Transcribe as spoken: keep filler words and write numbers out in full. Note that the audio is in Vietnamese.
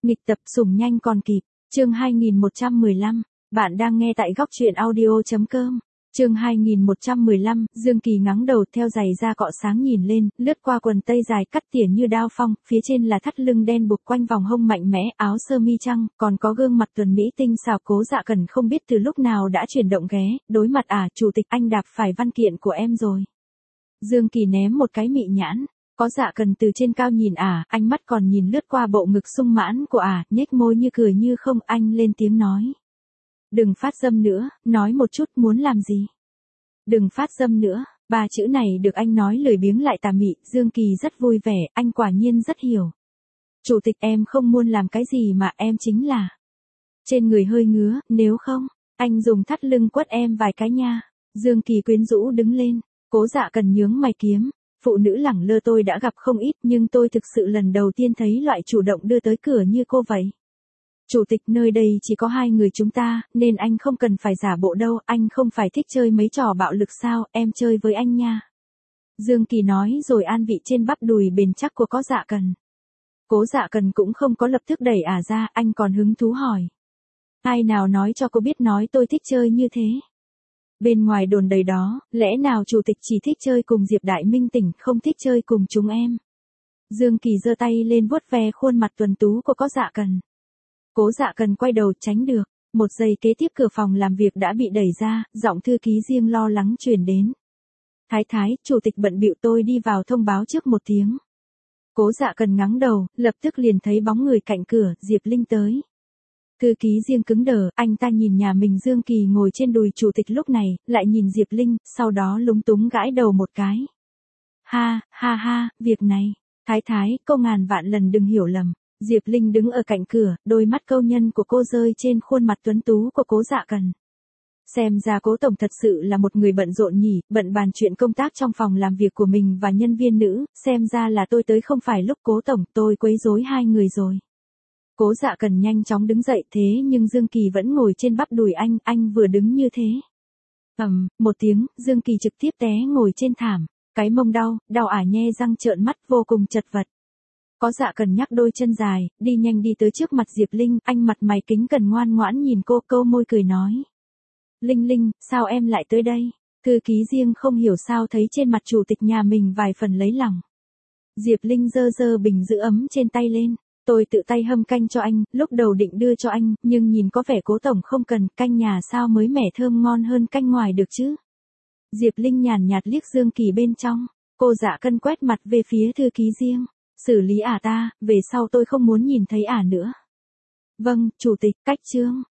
Nghịch tập sủng nhanh còn kịp, chương hai nghìn một trăm mười lăm, bạn đang nghe tại góc truyện audio.com. Chương hai nghìn một trăm mười lăm, Dương Kỳ ngắng đầu theo giày da cọ sáng nhìn lên, lướt qua quần tây dài cắt tỉa như đao phong, phía trên là thắt lưng đen buộc quanh vòng hông mạnh mẽ, áo sơ mi trắng, còn có gương mặt tuần mỹ tinh xảo. Cố Dạ Cần không biết từ lúc nào đã chuyển động ghé, đối mặt à, chủ tịch anh đạp phải văn kiện của em rồi. Dương Kỳ ném một cái mị nhãn. Có Dạ Cần từ trên cao nhìn ả, ánh mắt còn nhìn lướt qua bộ ngực sung mãn của ả, nhếch môi như cười như không. Anh lên tiếng nói. Đừng phát dâm nữa, nói một chút muốn làm gì. Đừng phát dâm nữa, ba chữ này được anh nói lười biếng lại tà mị. Dương Kỳ rất vui vẻ, anh quả nhiên rất hiểu. Chủ tịch em không muốn làm cái gì mà em chính là. Trên người hơi ngứa, nếu không, anh dùng thắt lưng quất em vài cái nha. Dương Kỳ quyến rũ đứng lên, Cố Dạ Cần nhướng mày kiếm. Phụ nữ lẳng lơ tôi đã gặp không ít, nhưng tôi thực sự lần đầu tiên thấy loại chủ động đưa tới cửa như cô vậy. Chủ tịch, nơi đây chỉ có hai người chúng ta, nên anh không cần phải giả bộ đâu. Anh không phải thích chơi mấy trò bạo lực sao, em chơi với anh nha. Dương Kỳ nói rồi an vị trên bắp đùi bền chắc của Có Dạ Cần. Cố Dạ Cần cũng không có lập tức đẩy ả ra, anh còn hứng thú hỏi. Ai nào nói cho cô biết nói tôi thích chơi như thế? Bên ngoài đồn đầy đó, lẽ nào chủ tịch chỉ thích chơi cùng Diệp Đại Minh Tỉnh, không thích chơi cùng chúng em? Dương Kỳ giơ tay lên vuốt ve khuôn mặt tuần tú của Có Dạ Cần. Cố Dạ Cần quay đầu tránh được, một giây kế tiếp cửa phòng làm việc đã bị đẩy ra, giọng thư ký riêng lo lắng truyền đến. Thái thái, chủ tịch bận bịu, tôi đi vào thông báo trước một tiếng. Cố Dạ Cần ngắng đầu, lập tức liền thấy bóng người cạnh cửa, Diệp Linh tới. Thư ký riêng cứng đờ, anh ta nhìn nhà mình Dương Kỳ ngồi trên đùi chủ tịch lúc này, lại nhìn Diệp Linh, sau đó lúng túng gãi đầu một cái. Ha, ha ha, việc này, thái thái, cô ngàn vạn lần đừng hiểu lầm. Diệp Linh đứng ở cạnh cửa, đôi mắt câu nhân của cô rơi trên khuôn mặt tuấn tú của Cố Dạ Cần. Xem ra Cố tổng thật sự là một người bận rộn nhỉ, bận bàn chuyện công tác trong phòng làm việc của mình và nhân viên nữ, xem ra là tôi tới không phải lúc Cố tổng, tôi quấy rối hai người rồi. Cố Dạ Cần nhanh chóng đứng dậy, thế nhưng Dương Kỳ vẫn ngồi trên bắp đùi anh, anh vừa đứng như thế. Ầm, um, một tiếng, Dương Kỳ trực tiếp té ngồi trên thảm, cái mông đau, đau ả nhe răng trợn mắt vô cùng chật vật. Có Dạ Cần nhắc đôi chân dài, đi nhanh đi tới trước mặt Diệp Linh, anh mặt mày kính cẩn ngoan ngoãn nhìn cô, câu môi cười nói. Linh Linh, sao em lại tới đây? Thư ký riêng không hiểu sao thấy trên mặt chủ tịch nhà mình vài phần lấy lòng. Diệp Linh giơ giơ bình giữ ấm trên tay lên. Tôi tự tay hâm canh cho anh, lúc đầu định đưa cho anh, nhưng nhìn có vẻ Cố tổng không cần, canh nhà sao mới mẻ thơm ngon hơn canh ngoài được chứ. Diệp Linh nhàn nhạt liếc Dương Kỳ bên trong, cô Dạ Cần quét mặt về phía thư ký riêng. Xử lý ả ta, về sau tôi không muốn nhìn thấy ả nữa. Vâng, chủ tịch, cách chương.